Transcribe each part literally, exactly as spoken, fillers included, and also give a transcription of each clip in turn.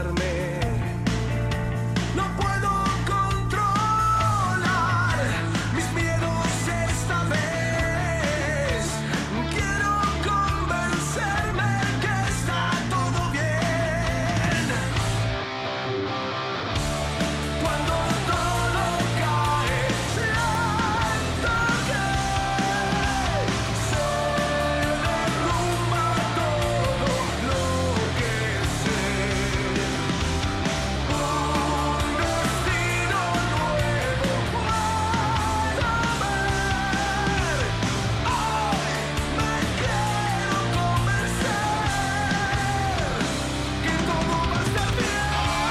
perderme. No puedo controlar mis miedos esta vez. Quiero convencerme que está todo bien. Cuando todo cae, siento que se derrumba todo lo que sé. Un destino nuevo puedo ver. Hoy me quiero convencer que todo va a estar bien.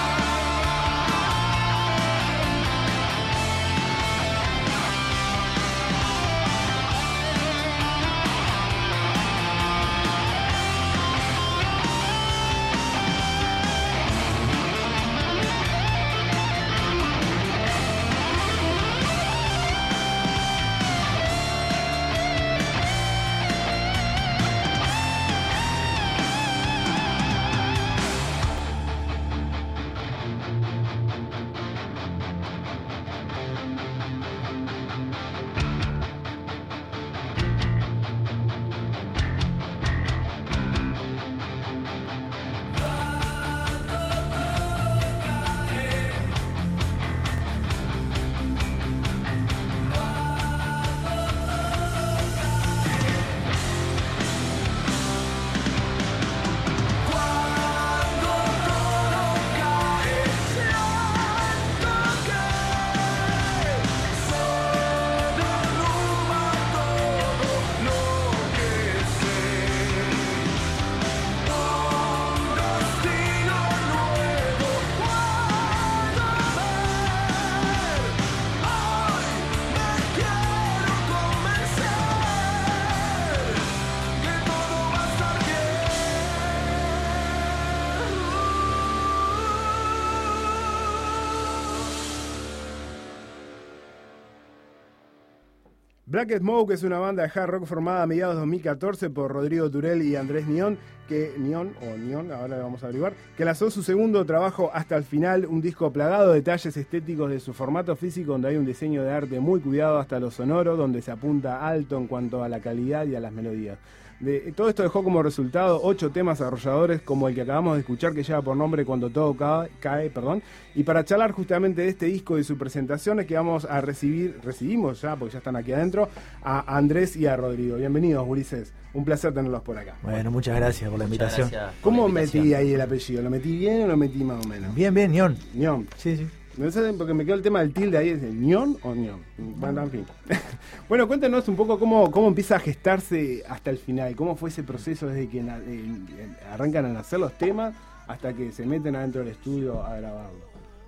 Black Smoke es una banda de hard rock formada a mediados de dos mil catorce por Rodrigo Turel y Andrés Nión, que Nión, o Nión, ahora lo vamos a averiguar, que lanzó su segundo trabajo Hasta el Final, un disco plagado de detalles estéticos de su formato físico, donde hay un diseño de arte muy cuidado hasta lo sonoro, donde se apunta alto en cuanto a la calidad y a las melodías. De, todo esto dejó como resultado ocho temas arrolladores como el que acabamos de escuchar, que lleva por nombre Cuando todo cae, cae perdón. Y para charlar justamente de este disco y su presentación es que vamos a recibir, recibimos ya, porque ya están aquí adentro, a Andrés y a Rodrigo. Bienvenidos, gurises. Un placer tenerlos por acá. Bueno, muchas gracias por la invitación. ¿Cómo metí ahí el apellido? ¿Lo metí bien o lo metí más o menos? Bien, bien, Nión. Nión. Sí, sí. No sé, porque me quedó el tema del tilde ahí, ¿es el ñón o ñón? Bueno, en fin. Bueno, cuéntanos un poco cómo, cómo empieza a gestarse hasta el final, cómo fue ese proceso desde que na, eh, arrancan a nacer los temas hasta que se meten adentro del estudio a grabarlo.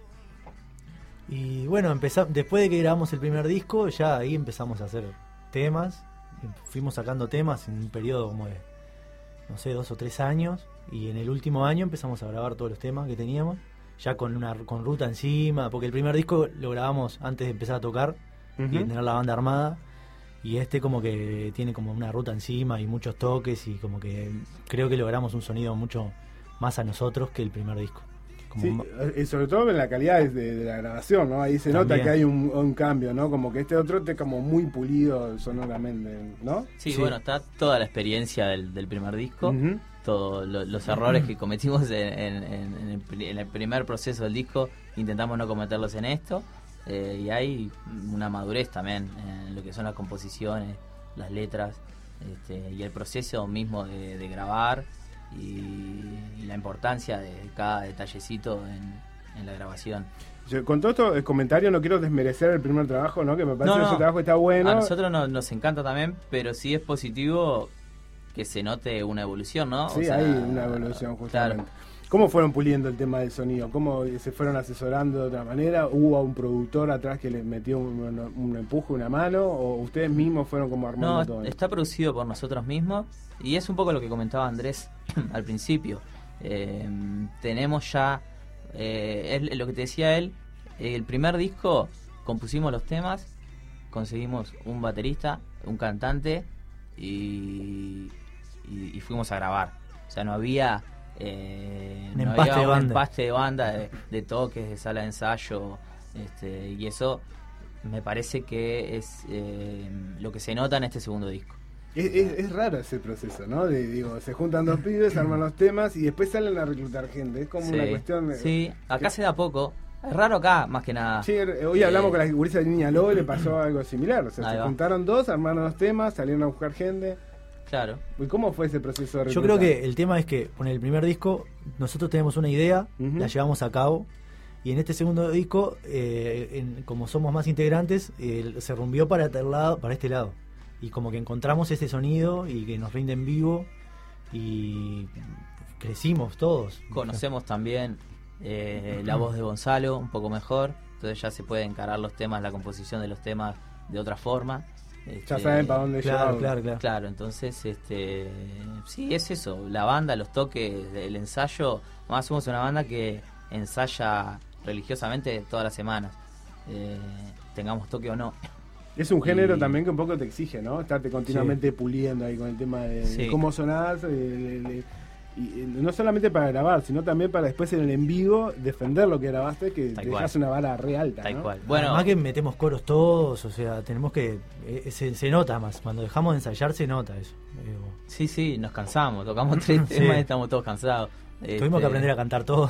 Y bueno, empezamos, después de que grabamos el primer disco, ya ahí empezamos a hacer temas, fuimos sacando temas en un periodo como de, no sé, dos o tres años, y en el último año empezamos a grabar todos los temas que teníamos, ya con una con ruta encima, porque el primer disco lo grabamos antes de empezar a tocar uh-huh. y de tener la banda armada, y este como que tiene como una ruta encima y muchos toques, y como que creo que logramos un sonido mucho más a nosotros que el primer disco. Como sí, ma- y sobre todo en la calidad de, de la grabación, ¿no? Ahí se también nota que hay un, un cambio, ¿no? Como que este otro está como muy pulido sonoramente, ¿no? Sí, sí. bueno, está toda la experiencia del, del primer disco, uh-huh. todos lo, los errores que cometimos en, en, en, en, el, en el primer proceso del disco, intentamos no cometerlos en esto, eh, y hay una madurez también en lo que son las composiciones, las letras, este, y el proceso mismo de, de grabar, y, y la importancia de cada detallecito en, en la grabación. Yo, con todo esto, el comentario, no quiero desmerecer el primer trabajo, ¿no? Que me parece no, no, que ese trabajo está bueno. A nosotros no, nos encanta también, pero sí es positivo que se note una evolución, ¿no? Sí, o sea, hay una evolución justamente. Claro. ¿Cómo fueron puliendo el tema del sonido? ¿Cómo se fueron asesorando de otra manera? ¿Hubo un productor atrás que les metió un, un empuje, una mano? ¿O ustedes mismos fueron como armando no, todo? No, está producido por nosotros mismos, y es un poco lo que comentaba Andrés al principio. Eh, tenemos ya, eh, es lo que te decía él, el primer disco compusimos los temas, conseguimos un baterista, un cantante, y, y, y fuimos a grabar. O sea, no había eh, Un no empaste había de un banda. empaste de banda, de, de toques, de sala de ensayo, este, y eso me parece que es eh, lo que se nota en este segundo disco. Es, es, es raro ese proceso, ¿no? De, digo, se juntan dos pibes, arman los temas y después salen a reclutar gente. Es como Sí, una cuestión de... sí, acá que- se da poco. Es raro acá, más que nada. Sí, hoy hablamos Eh, con la gurisa de Niña Lobo y le pasó algo similar. O sea, Ahí se va. juntaron dos, armaron los temas, salieron a buscar gente. Claro. ¿Y cómo fue ese proceso de Yo reclutar? creo que el tema es que con el primer disco nosotros tenemos una idea, Ujú. la llevamos a cabo, y en este segundo disco, eh, en- como somos más integrantes, eh, se rumbió para, este lado, para este lado. Y como que encontramos ese sonido y que nos rinde en vivo y crecimos todos. Conocemos también eh, la voz de Gonzalo un poco mejor, entonces ya se puede encarar los temas, la composición de los temas de otra forma. Ya Este, saben para dónde Claro, llevarlo. claro, claro. Claro, entonces, este, sí, es eso, la banda, los toques, el ensayo. Más somos una banda que ensaya religiosamente todas las semanas, eh, tengamos toque o no. Es un género Y- también que un poco te exige, ¿no? Estarte continuamente puliendo ahí con el tema de, Sí. de cómo sonás. de- de- de- y eh, no solamente para grabar, sino también para después en el en vivo defender lo que grabaste, que Tal te cual. dejas una vara re alta, Tal ¿no? cual. Bueno, Además que metemos coros todos, o sea, tenemos que... eh, se, se nota más, cuando dejamos de ensayar se nota eso. Digo, sí, sí, nos cansamos, tocamos tres Sí. temas y estamos todos cansados. tuvimos Este, que aprender a cantar todo.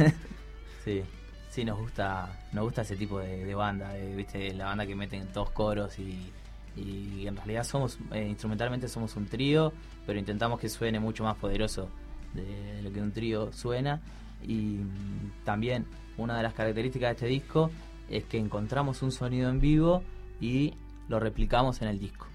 Sí, sí, nos gusta, nos gusta ese tipo de, de banda, de, viste, la banda que meten todos coros y, y en realidad somos, eh, instrumentalmente somos un trío, pero intentamos que suene mucho más poderoso de lo que un trío suena. Y mm, también una de las características de este disco es que encontramos un sonido en vivo y lo replicamos en el disco.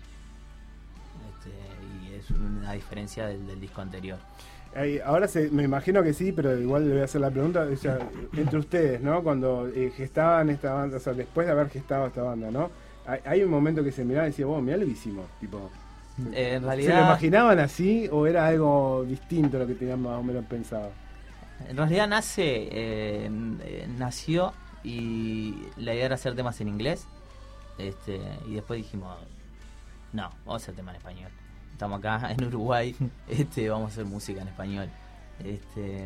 Este, y es una diferencia del, del disco anterior. Ahí, ahora se, me imagino que sí, pero igual le voy a hacer la pregunta. O sea, entre ustedes, ¿no? Cuando eh, gestaban esta banda, o sea, después de haber gestado esta banda, ¿no? Hay, hay un momento que se miraba y decía, vos, mirá lo que hicimos. Tipo, Eh, en ¿se realidad, lo imaginaban así o era algo distinto a lo que tenían más o menos pensado? En realidad nace, eh, eh, nació y la idea era hacer temas en inglés, este, y después dijimos, no, vamos a hacer temas en español. Estamos acá en Uruguay, este, vamos a hacer música en español. Este,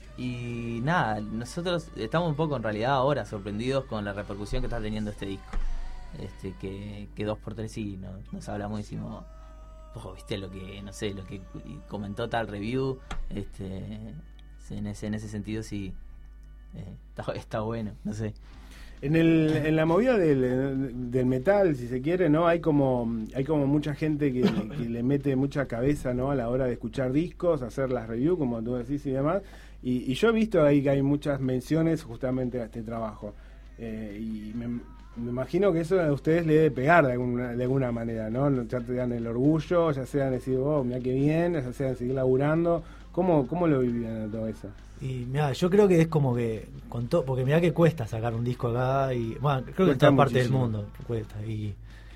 y nada, nosotros estamos un poco en realidad ahora sorprendidos con la repercusión que está teniendo este disco. Este, que, que dos por tres sí nos, nos hablamos y decimos, ojo, viste lo que, no sé, lo que comentó tal review, este, en ese, en ese sentido sí, eh, está, está bueno, no sé. En, el, en la movida del, del metal, si se quiere, ¿no? Hay como hay como mucha gente que, que le mete mucha cabeza, ¿no? A la hora de escuchar discos, hacer las reviews, como tú decís y demás. Y, y yo he visto ahí que hay muchas menciones justamente a este trabajo. Eh, y me, me imagino que eso a ustedes le debe pegar de alguna, de alguna manera, ¿no? Ya te dan el orgullo, ya sea decir, oh, mira qué bien, ya sea seguir laburando. ¿Cómo, cómo lo vivían todo eso? Y mira, yo creo que es como que con to- porque mira que cuesta sacar un disco acá y bueno, creo que en Cuesta toda parte del muchísimo. mundo cuesta y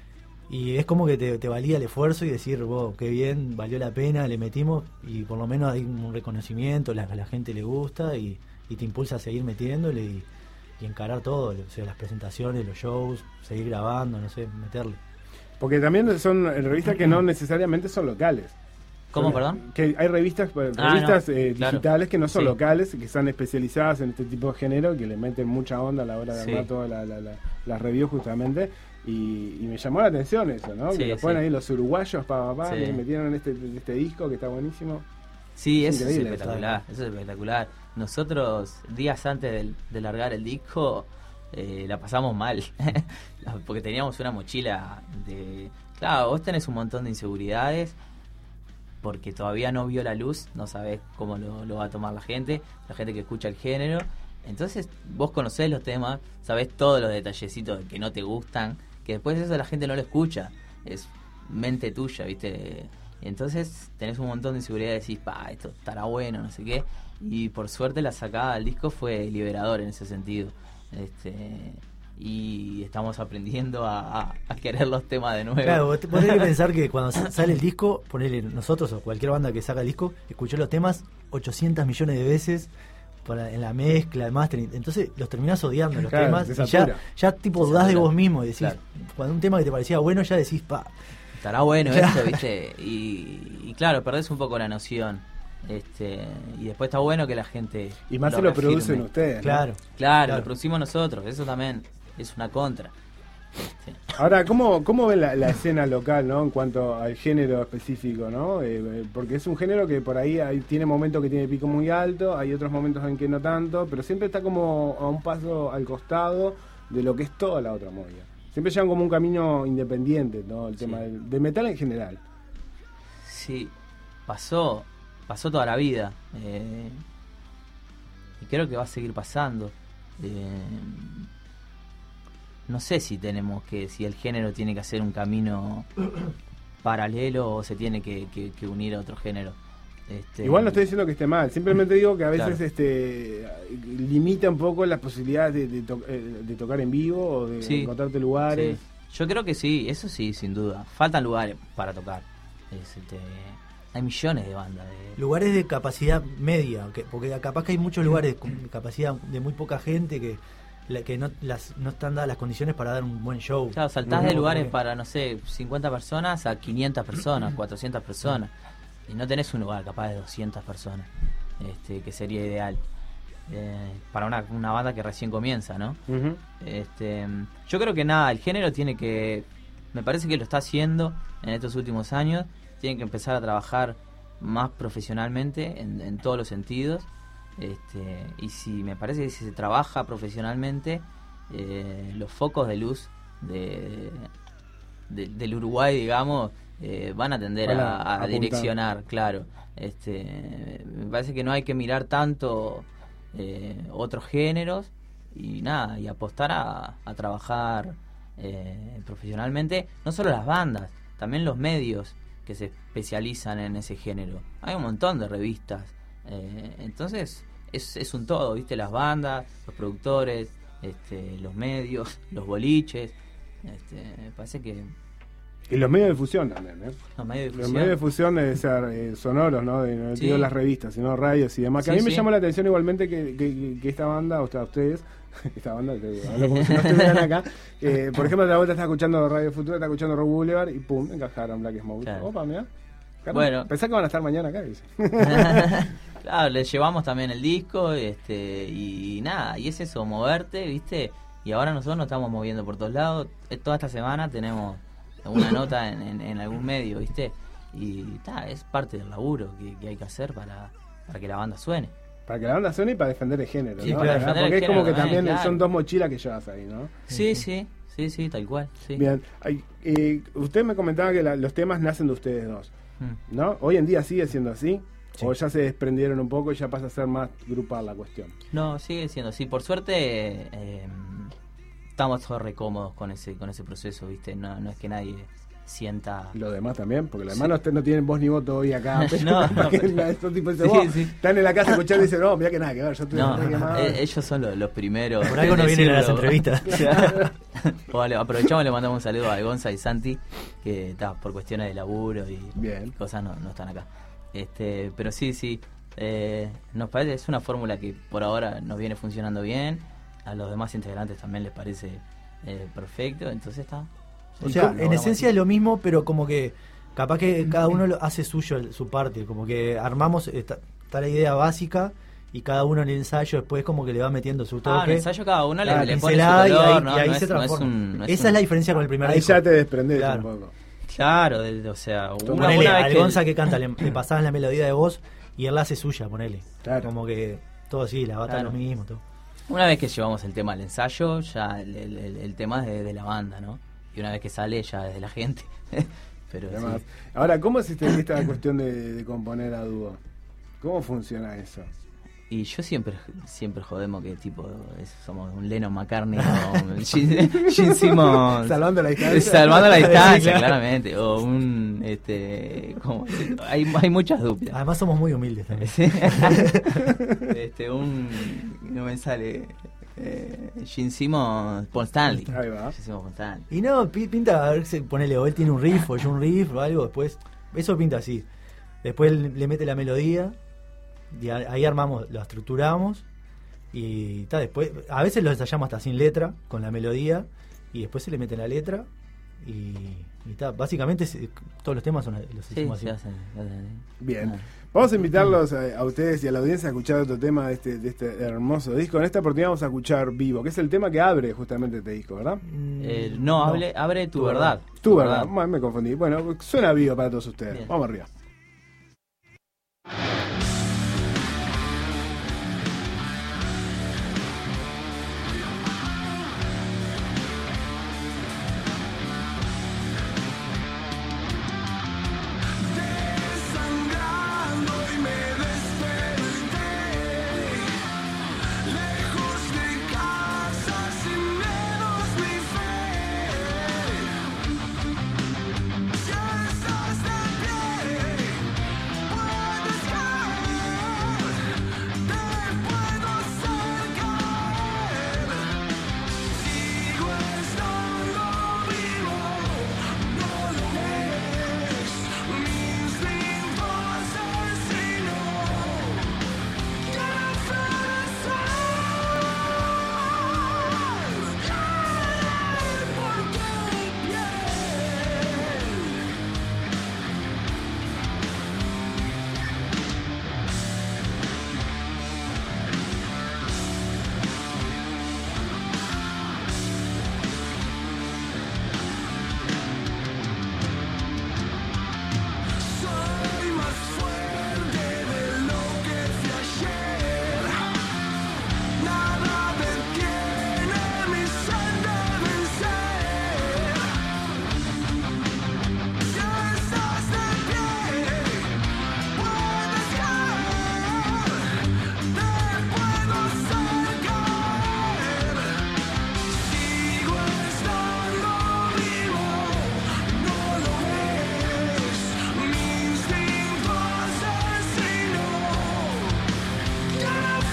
y es como que te, te valía el esfuerzo y decir, wow, qué bien, valió la pena, le metimos y por lo menos hay un reconocimiento, la, a la gente le gusta y, y te impulsa a seguir metiéndole y, y encarar todo, o sea, las presentaciones, los shows, seguir grabando, no sé, meterle. Porque también son revistas que no necesariamente son locales. ¿Cómo, Son- perdón? Que hay revistas, pues, Ah, revistas no, eh, claro. digitales que no son Sí. locales, que están especializadas en este tipo de género, que le meten mucha onda a la hora de Sí. armar todas la, la, la- las reviews justamente. Y, y me llamó la atención eso, ¿no? Sí, que lo ponen sí. ahí los uruguayos, pa, pa, pa, Sí. que metieron en este, este disco que está buenísimo. Sí, Es eso es increíble, espectacular, eso es espectacular. Nosotros, días antes del- de, largar el disco, eh, la pasamos mal, porque teníamos una mochila de... Claro, vos tenés un montón de inseguridades, porque todavía no vio la luz, no sabés cómo lo, lo va a tomar la gente, la gente que escucha el género. Entonces, vos conocés los temas, sabés todos los detallecitos que no te gustan, que después eso la gente no lo escucha, es mente tuya, ¿viste? Entonces tenés un montón de inseguridad y decís, pa, esto estará bueno, no sé qué. Y por suerte la sacada del disco fue liberador en ese sentido. Este, y estamos aprendiendo a, a, a querer los temas de nuevo. Claro, vos te- vos tenés que pensar que cuando sa- sale el disco, ponele nosotros o cualquier banda que saca el disco, escuchó los temas ochocientos millones de veces para, en la mezcla, el mastering, entonces los terminás odiando los Claro, temas te y ya, satura. ya tipo Te dudás de satura. vos mismo y decís, Claro. cuando un tema que te parecía bueno ya decís, pa, Estará bueno Claro. esto, ¿viste? Y, y claro, perdés un poco la noción. Este, y después está bueno que la gente Y más se lo reafirme. producen ustedes, ¿no? Claro. Claro, Claro. lo producimos nosotros, eso también es una contra. Este, Ahora, ¿cómo, cómo ven la, la escena local, ¿no? En cuanto al género específico, ¿no? Eh, eh, porque es un género que por ahí hay, tiene momentos que tiene pico muy alto, hay otros momentos en que no tanto, pero siempre está como a un paso al costado de lo que es toda la otra movida. Siempre llevan como un camino independiente, ¿no? El tema Sí. del, del metal en general. sí, pasó, pasó toda la vida. eh, y creo que va a seguir pasando. Eh, no sé si tenemos que, si el género tiene que hacer un camino paralelo o se tiene que, que- que unir a otro género. Este, Igual no estoy diciendo que esté mal, simplemente digo que a veces Claro. este limita un poco las posibilidades de, de to- eh, de tocar en vivo o de Sí. encontrarte lugares. Sí. Yo creo que sí, eso sí, sin duda. Faltan lugares para tocar. Es, este, hay millones de bandas. De, Lugares de capacidad media, que- porque capaz que hay muchos lugares con capacidad de muy poca gente que, la- que no, las, no están dadas las condiciones para dar un buen show. Claro, saltás Ujú. de lugares Porque- para, no sé, cincuenta personas a quinientas personas, cuatrocientas personas. Y no tenés un lugar capaz de doscientas personas, este, que sería ideal. Eh, para una, una banda que recién comienza, ¿no? Ujú. Este, yo creo que nada, el género tiene que, me parece que lo está haciendo en estos últimos años, tiene que empezar a trabajar más profesionalmente en, en todos los sentidos. Este, y si me parece que si se trabaja profesionalmente, eh, los focos de luz de, de- del Uruguay, digamos, eh, van a tender Van a a, a apuntar. direccionar, claro. Este, me parece que no hay que mirar tanto eh, otros géneros y nada, y apostar a, a trabajar eh, profesionalmente, no solo las bandas, también los medios que se especializan en ese género. Hay un montón de revistas, eh, entonces es, es un todo, ¿viste? Las bandas, los productores, este, los medios, los boliches, este, me parece que Y los medios de difusión también, ¿eh? los medios de Los difusión. medios de difusión deben ser eh, sonoros, ¿no? De, no Sí. digo las revistas, sino radios y demás. Que a Sí, mí me sí. llamó la atención igualmente que, que- que esta banda, o sea, ustedes, esta banda, te hablo como si no estuvieran acá. eh, por ejemplo, la vuelta está escuchando Radio Futura, está escuchando Rock Boulevard y pum, encajaron Black Smoke. Claro. Opa, mirá. Caramba, Bueno. Pensá que van a estar mañana acá, dice. Claro, le llevamos también el disco, este, y nada, y es eso, moverte, ¿viste? Y ahora nosotros nos estamos moviendo por todos lados. Eh, Toda esta semana tenemos una nota en, en- en algún medio, ¿viste? Y ta, es parte del laburo que, que hay que hacer para, para que la banda suene. Para que la banda suene y para defender el género, Sí, ¿no? para ¿verdad? defender el Porque es como que género también también, claro. son dos mochilas que llevas ahí, ¿no? Sí, sí, sí, sí, tal cual, sí. Bien. Ay, eh, usted me comentaba que la- los temas nacen de ustedes dos, Mm. ¿no? Hoy en día sigue siendo así. Sí. O ya se desprendieron un poco y ya pasa a ser más grupal la cuestión. No, sigue siendo así. Por suerte, eh, estamos todos re cómodos con ese, con ese proceso, ¿viste? No, no es que nadie sienta... Y los demás también, porque los Sí. demás no, no tienen voz ni voto hoy acá. Pero No, capaz no, que pero- la- estos tipos dicen, Sí, "Vos", sí. están en la casa escuchando y dicen, no, mira que nada que ver, yo estoy No, re quemado. eh, ellos son los, los primeros. Por algo no en vienen a las decirlo. entrevistas. Vale, aprovechamos y le mandamos un saludo a Gonza y Santi, que ta, por cuestiones de laburo y Bien. cosas no, no están acá. Este, pero sí, sí, eh, nos parece, es una fórmula que por ahora nos viene funcionando bien, a los demás integrantes también les parece eh, perfecto, entonces está. O sí, sea, lo en logramos esencia así. es lo mismo, pero como que capaz que cada uno lo hace suyo el- su parte, como que armamos, está, está la idea básica y cada uno en el ensayo después como que le va metiendo su toque. Ah, en el ensayo cada uno la le, le pone su pincelada y color, ahí, ¿no? y ahí No se es- no es transforma. un- no es Esa un- es la diferencia con el primer Ahí disco. ya te desprendes Claro. un poco. Claro, de- o sea, una, Ponele, una vez al que el- Gonza que canta, le, le pasabas la melodía de voz y él la hace suya, ponele. Claro. Como que todo así, la bata Claro. lo mismo, todo. Una vez que llevamos el tema al ensayo, ya el, el- el- el tema es de, de la banda, ¿no? Y una vez que sale, ya es de la gente. Pero Además. sí. Ahora, ¿cómo es este- esta cuestión de, de componer a dúo? ¿Cómo funciona eso? Y yo siempre siempre jodemos que tipo es- somos un Lennon McCartney o un Gene Gene Simmons. Salvando la distancia. Salvando la distancia, Sí, claro. claramente. O un este ¿cómo decirlo? hay, hay muchas duplas. Además somos muy humildes también. Sí. este un no me sale eh, Gene Simmons, Paul Stanley. Ahí va. Gene Simmons, Paul Stanley. Y no, pi- pinta, a ver si ponele, o él tiene un riff, o yo un riff, o algo, después, eso pinta así. Después él le mete la melodía, y a- ahí armamos, lo estructuramos, y ta, después, a veces lo ensayamos hasta sin letra, con la melodía, y después se le mete la letra, Y, y ta, básicamente se- todos los temas son, los Sí, hicimos se así. hacen, se hacen. Bien. Ah. Vamos a invitarlos a, a ustedes y a la audiencia a escuchar otro tema de este, de este hermoso disco. En esta oportunidad vamos a escuchar Vivo, que es el tema que abre justamente este disco, ¿verdad? Mm, Eh, no, hable, abre tu, verdad. Tu verdad. Bueno, me confundí. Bueno, suena Vivo para todos ustedes. Bien. Vamos arriba. Desangrando y me desperté, lejos de casa, sin miedos ni fe. Si estás de pie, puedes caer, te puedo hacer caer. Sigo estando vivo, no lo ves. Mi instinto asesino quiere caer por tu piel. Soy más fuerte de lo que fui ayer. Nada detiene mi sed de vencer. Si estás de pie, puedes caer, te puedo hacer caer. Sigo estando vivo, no lo ves. Mi instinto asesino quiere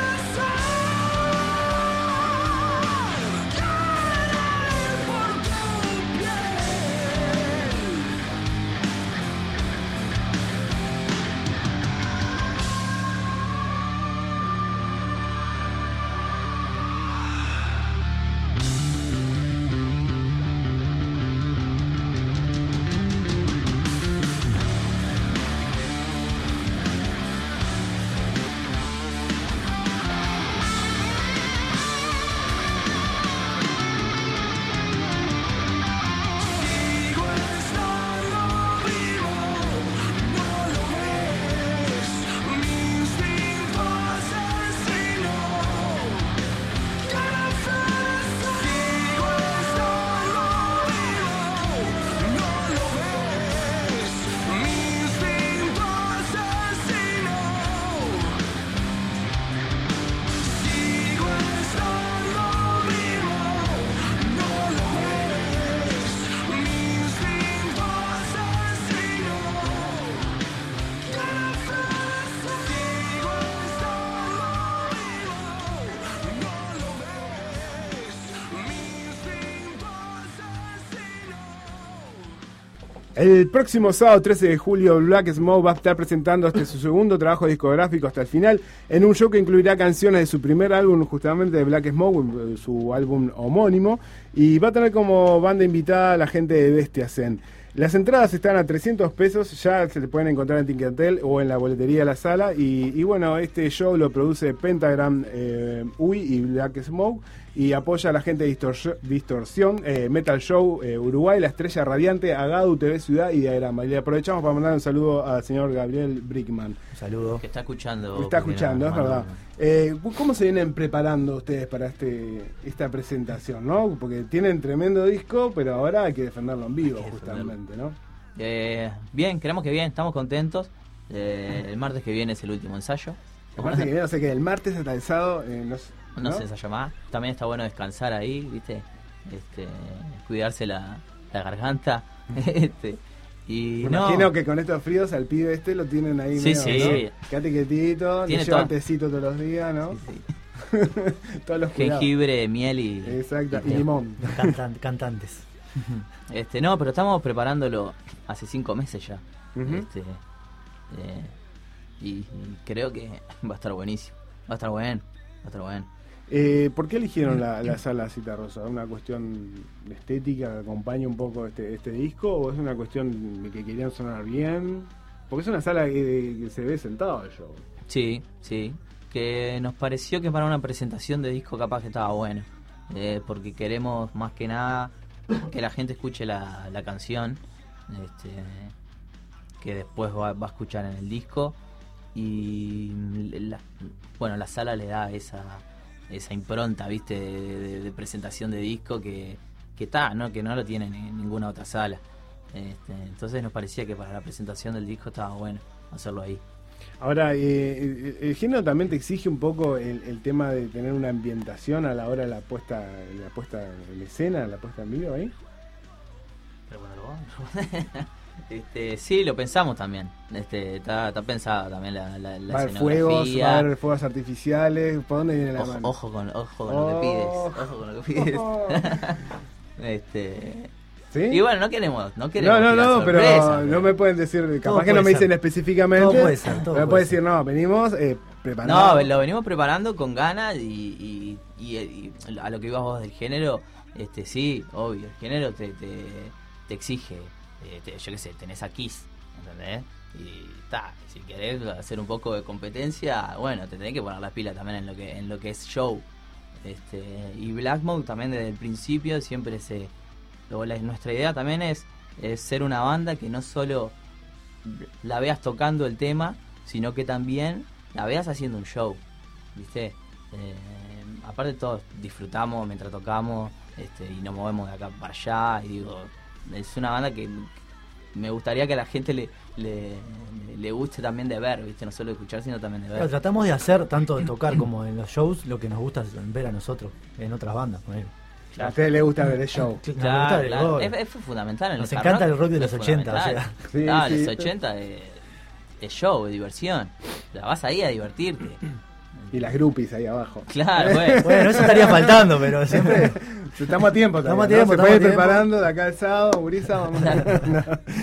caer por tu piel. Sigo estando vivo, no lo ves. Mi instinto asesino quiere Sigo estando vivo, no lo ves. Mi instinto asesino. Sigo estando vivo, no lo ves. Mi instinto asesino quiere Sigo estando vivo, no lo ves. Mi instinto asesino. El próximo sábado trece de julio, Black Smoke va a estar presentando este su segundo trabajo discográfico hasta el final, en un show que incluirá canciones de su primer álbum, justamente de Black Smoke, su álbum homónimo, y va a tener como banda invitada a la gente de Bestia Zen. Las entradas están a trescientos pesos, ya se le pueden encontrar en Tinkertel o en la boletería de la sala, y, y bueno, este show lo produce Pentagram eh, U I y Black Smoke, y apoya a la gente de Distor- Distorsión, eh, Metal Show eh, Uruguay, La Estrella Radiante, Agadu, T V Ciudad y Diagrama. Y le aprovechamos para mandar un saludo al señor Gabriel Brickman. Un saludo. Que está escuchando. Me está porque escuchando, nos es mandó- verdad. Eh, ¿Cómo se vienen preparando ustedes para este esta presentación, no? Porque tienen tremendo disco, pero ahora hay que defenderlo en vivo, Hay que justamente, ¿no? Eh, bien, creemos que bien, estamos contentos. Eh, el martes que viene es el último ensayo. Aparte que viene, o sea que el martes hasta el sábado, eh, no, sé, No ¿no? se ensaya más. También está bueno descansar ahí, ¿viste? Este, cuidarse la, la garganta. este, y Me no, imagino que con estos fríos al pibe este lo tienen ahí Sí, medio, sí. ¿no? Quédate quietito, le Tiene llevan todo. tecito todos los días, ¿no? sí, sí. Todos los cuidados. Jengibre, miel y. Exacto, y y- limón. Cantan- cantantes. Este, no, pero estamos preparándolo hace cinco meses ya. Ujú. Este, eh, y, y creo que va a estar buenísimo. Va a estar bueno, va a estar bueno. Eh, ¿Por qué eligieron la, la sala Citarrosa? ¿Es una cuestión de estética que acompaña un poco este, este disco o es una cuestión de que querían sonar bien? Porque es una sala que, que se ve sentado el show. Sí, sí. Que nos pareció que para una presentación de disco capaz que estaba bueno. Eh, porque queremos más que nada que la gente escuche la, la canción. Este, que después va, va a escuchar en el disco. Y la, bueno, la sala le da esa... esa impronta, viste, de, de, de presentación de disco que que está, ¿no? Que no lo tiene en ninguna otra sala. Este, entonces nos parecía que para la presentación del disco estaba bueno hacerlo ahí. Ahora, eh, el, el género también te exige un poco el, el tema de tener una ambientación a la hora de la puesta, la puesta en escena, la puesta en vivo ahí. Pero bueno, Este, sí, lo pensamos también. Este, está, está pensado también la, la, la va a haber fuegos, va a haber fuegos artificiales. ¿Por dónde viene la ojo, mano? ojo con, ojo con oh. lo que pides. Ojo con lo que pides. Oh. este, ¿Sí? Y bueno, no queremos, no queremos. No, no, no, pero sorpresa, no me pueden decir, capaz Todo que no me puede dicen ser. específicamente. Todo puede ser, todo me puede puede ser. decir, no, venimos eh, preparados. No, lo venimos preparando con ganas y, y, y, y a lo que ibas vos del género, este, sí, obvio, el género te, te, te exige, eh, te, yo qué sé, tenés a Kiss, ¿entendés? Y ta, si querés hacer un poco de competencia, bueno, te tenés que poner las pilas también en lo que en lo que es show. Este, y Black Mode también desde el principio siempre se... Lo, la, nuestra idea también es, es ser una banda que no solo la veas tocando el tema, sino que también la veas haciendo un show, ¿viste? Eh, aparte todos disfrutamos mientras tocamos, este, y nos movemos de acá para allá, y digo, es una banda que me gustaría que a la gente le, le, le guste también de ver, ¿viste? No solo de escuchar, sino también de ver. Claro, tratamos de hacer, tanto de tocar como en los shows, lo que nos gusta ver a nosotros en otras bandas. Por ejemplo. A ustedes les gusta ver el show. Nos Claro, gusta el claro. rock. Es, es fundamental en Nos el hard encanta el rock de es los ochenta, o fundamental. sea. Sí, Ah, sí. los ochenta es, es show, es diversión. La vas ahí a divertirte. Y las groupies ahí abajo. Claro, bueno. Bueno, eso estaría faltando, pero siempre... Estamos a tiempo Estamos a todavía, ¿no? tiempo, Se estamos puede a ir tiempo. preparando de acá el sábado, Gurisa. Vamos. No.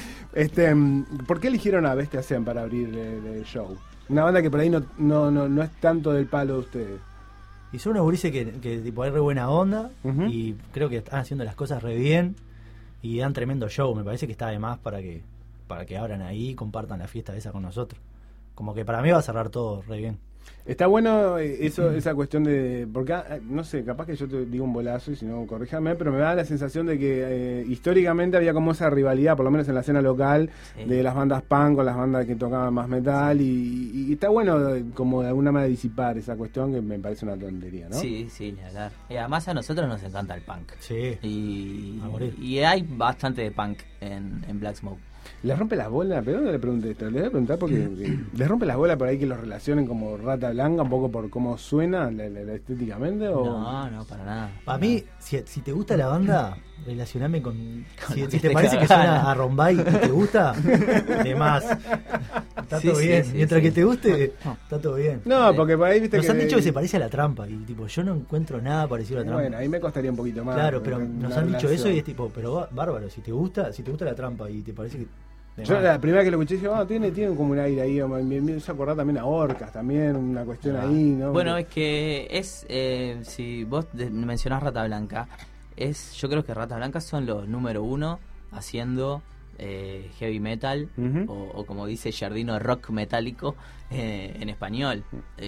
Este, ¿por qué eligieron a Bestia Zen para abrir el, el show? Una banda que por ahí no, no, no, no es tanto del palo de ustedes. Y son unos gurises que, que tipo, hay re buena onda, Ujú. y creo que están haciendo las cosas re bien y dan tremendo show. Me parece que está de más para que para que abran ahí y compartan la fiesta esa con nosotros. Como que para mí va a cerrar todo re bien. Está bueno eh, eso, esa cuestión de... Porque, ah, no sé, capaz que yo te digo un bolazo y si no, corríjame, pero me da la sensación de que eh, históricamente había como esa rivalidad, por lo menos en la escena local, Sí. de las bandas punk con las bandas que tocaban más metal, y, y está bueno eh, como de alguna manera disipar esa cuestión que me parece una tontería, ¿no? Sí, sí, ni hablar. Y además a nosotros nos encanta el punk. Sí. Y, A morir. y hay bastante de punk en, en Black Smoke. ¿Les rompe las bolas? ¿Pero dónde le pregunté esto? Les voy a preguntar porque eh, les rompe las bolas por ahí que los relacionen como Rata Blanca, un poco por cómo suena la, la- la estéticamente, o... No, no, para nada. Para mí, si, si te gusta la banda, relacioname con... Con Si, lo si que te te parece que cagan. suena a Rombay y te gusta, de más. Está Sí, todo sí, bien. sí, Mientras sí. que te guste, está todo bien. No, porque por ahí viste Nos que... han dicho que se parece a La Trampa y tipo, yo no encuentro nada parecido a La Trampa. Bueno, ahí me costaría un poquito más. Claro, pero una nos han dicho eso relación. y es tipo, pero bá- bárbaro, si te gusta, si te gusta La Trampa y te parece que... de Yo más. la primera que lo escuché dije, oh, tiene, tiene como un aire ahí, me, me, me hizo acordar también a Orcas, también, una cuestión ahí, ¿no? Bueno, es que es, eh, si vos de- mencionás Rata Blanca, es, yo creo que Rata Blanca son los número uno haciendo eh, heavy metal, Ujú. o, o como dice Giardino, rock metálico eh, en español.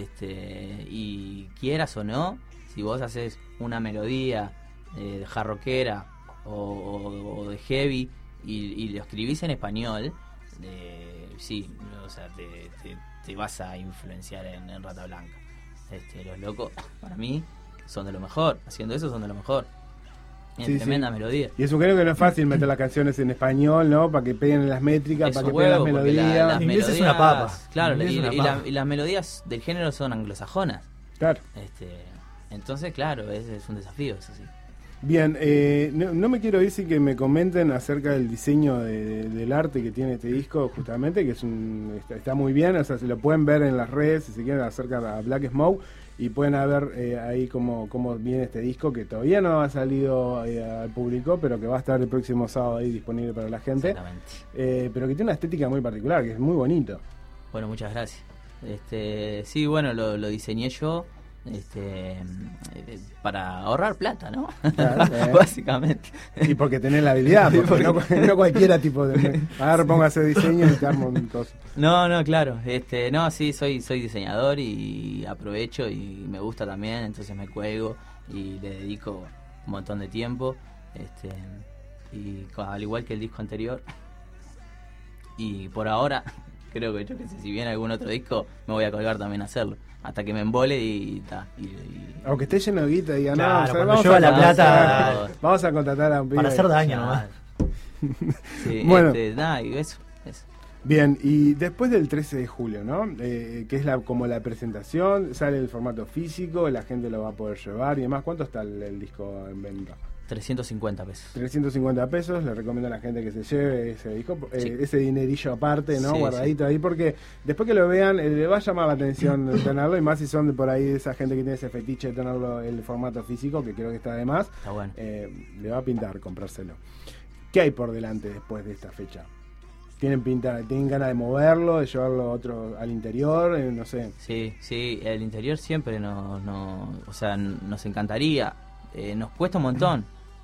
Este, y quieras o no, si vos haces una melodía eh, de hard rockera o, o- o de heavy y, y lo escribís en español, eh, sí, o sea, te, te- te vas a influenciar en, en Rata Blanca. Este, los locos, para mí, son de lo mejor. Haciendo eso son de lo mejor. Tienen Sí, tremenda sí. melodía. Y eso creo que no es fácil meter las canciones en español, ¿no? Para que peguen en las métricas, Es para un que peguen las huevo, porque melodías. la- las El inglés es melodías, una papa. Claro, El y, inglés es una y la- papa. y las melodías del género son anglosajonas. Claro. Este, entonces, claro, es, es un desafío, eso sí. Bien, eh, no, no me quiero ir sin que me comenten acerca del diseño de- de- del arte que tiene este disco, justamente, que es un está, está muy bien, o sea, se lo pueden ver en las redes si se quieren acercar a Black Smoke y pueden ver eh, ahí cómo, cómo viene este disco que todavía no ha salido eh, al público, pero que va a estar el próximo sábado ahí disponible para la gente, Exactamente. eh, pero que tiene una estética muy particular, que es muy bonito. Bueno, muchas gracias. Este, sí, bueno, lo, lo diseñé yo este, eh, para ahorrar plata, ¿no? Claro, eh. Básicamente. Y porque tenés la habilidad, porque no, no cualquiera tipo de... A ver, póngase diseño y te armo un coso. No, no, claro. Este, no, sí, soy soy diseñador y aprovecho y me gusta también, entonces me cuelgo y le dedico un montón de tiempo. Este, y co- al igual que el disco anterior. Y por ahora, creo que yo que sé, si viene algún otro disco, me voy a colgar también a hacerlo. Hasta que me embole y ta. Y, y- Aunque esté lleno de guita y diga, Claro, no, o sea, cuando vamos, llueva a la contratar- plata- vamos a contratar a un pibe. Para hacer daño Claro. nomás. Sí, Bueno. este, nada, y eso, eso. Bien, y después del trece de julio, ¿no? Eh, que es la como la presentación, sale el formato físico, la gente lo va a poder llevar y demás. ¿Cuánto está el, el disco en venta? trescientos cincuenta pesos. trescientos cincuenta pesos, le recomiendo a la gente que se lleve ese disco, eh, Sí. ese dinerillo aparte, ¿no? Sí, Guardadito ahí, porque después que lo vean, eh, le va a llamar la atención tenerlo, y más si son de por ahí de esa gente que tiene ese fetiche de tenerlo el formato físico, que creo que está de más, Está bueno. eh, le va a pintar comprárselo. ¿Qué hay por delante después de esta fecha? ¿Tienen pinta, tienen ganas de moverlo, de llevarlo a otro al interior? Eh, no sé. Sí, sí, el interior siempre nos, nos, o sea, nos encantaría. Eh, nos cuesta un montón,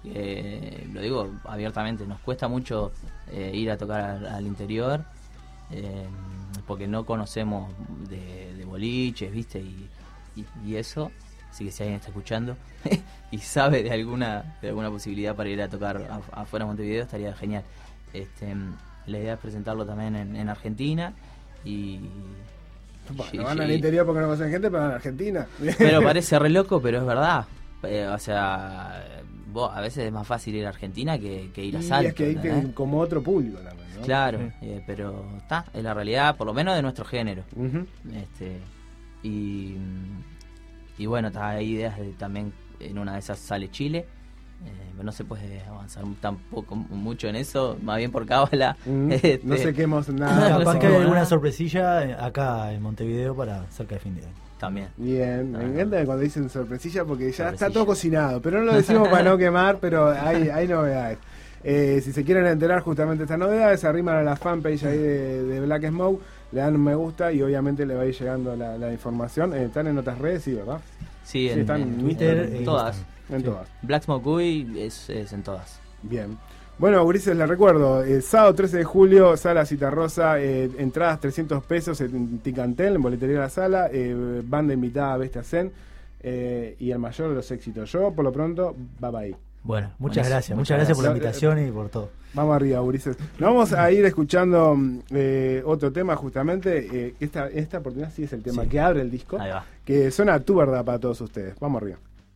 eh, lo digo abiertamente, nos cuesta mucho eh, ir a tocar al, al interior, eh, porque no conocemos de, de boliches, ¿viste? Y, y, y eso, así que si alguien está escuchando y sabe de alguna de alguna posibilidad para ir a tocar a- afuera de Montevideo, estaría genial. Este, la idea es presentarlo también en, en Argentina y... Bueno, y- van al y- interior porque no conocen gente, pero van a Argentina. pero parece re loco, pero es verdad. Eh, o sea, vos, a veces es más fácil ir a Argentina que, que ir a Y Salto. es que hay que, ¿entendés? como otro público también, ¿no? Claro, Sí. eh, pero está, es la realidad, por lo menos de nuestro género. Ujú. Este y, y bueno, está, hay ideas de también en una de esas sale Chile. Eh, no se puede avanzar tampoco mucho en eso, más bien por cábala. Mm, Este, no sé qué hemos nada. no Capaz sé que hay cómo, alguna ¿no? sorpresilla eh, acá en Montevideo para cerca de fin de año. También. Bien, me Ah. encanta cuando dicen sorpresilla porque ya está Sorpresilla. todo cocinado, pero no lo decimos para no quemar, pero hay, hay novedades. Eh, si se quieren enterar justamente de estas novedades, se arriman a la fanpage ahí de, de Black Smoke, le dan un me gusta y obviamente le va a ir llegando la, la información. Eh, están en otras redes, sí, ¿verdad? Sí, Sí, en, están en en Twitter en e todas. Instagram. En Sí. todas. Black Smoke Uy es, es en todas. Bien. Bueno, Gurises, les recuerdo, el sábado trece de julio, Sala Citarrosa, eh, entradas trescientos pesos en Ticantel, en Boletería de la Sala, eh, banda invitada a Bestia Zen, eh, y el mayor de los éxitos. Yo, por lo pronto, bye bye. Bueno, muchas Buenísimo. gracias. Muchas Muchas gracias por la gracias. invitación y por todo. Vamos arriba, Gurises. Nos vamos a ir escuchando eh, otro tema justamente, eh, que esta, esta oportunidad sí es el tema Sí. que abre el disco, Ahí va. que suena Tu Verdad para todos ustedes. Vamos arriba.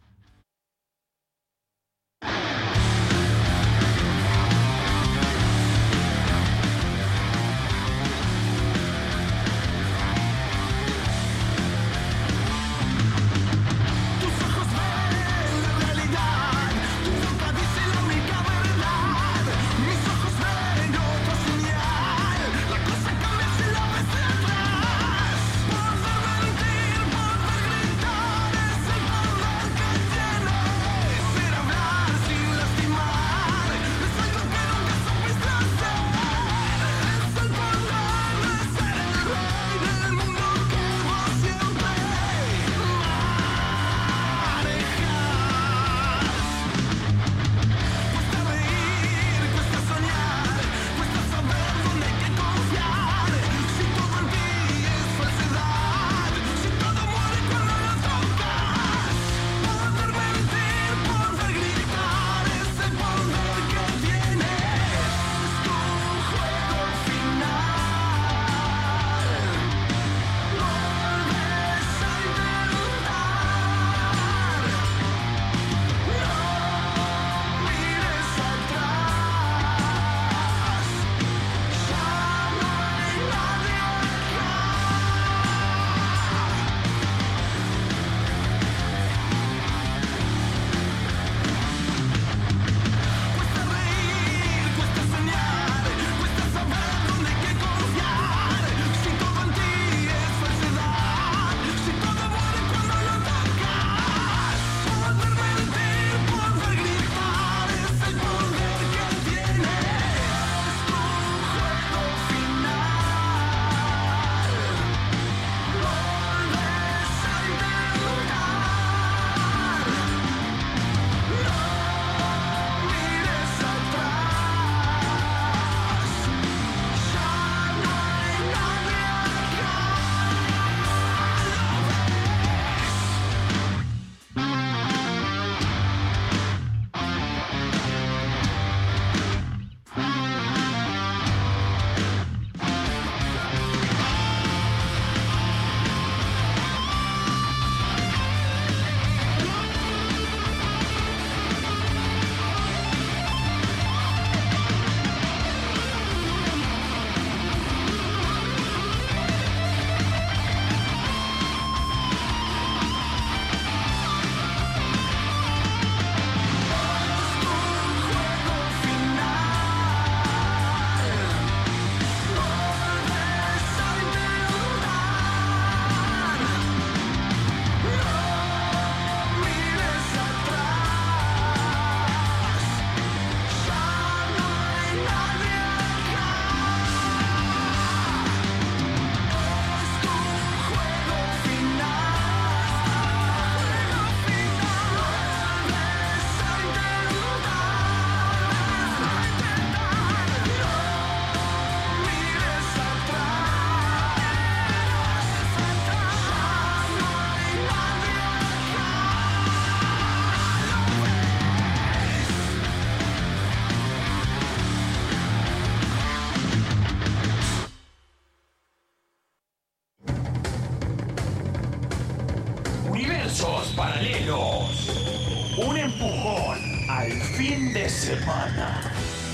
Tus ojos ven la realidad, tu boca dice la única verdad. Mis ojos ven otra señal, la cosa cambia si la ves de atrás. Poder mentir, poder gritar, es el poder Paralelos. Un empujón al fin de semana.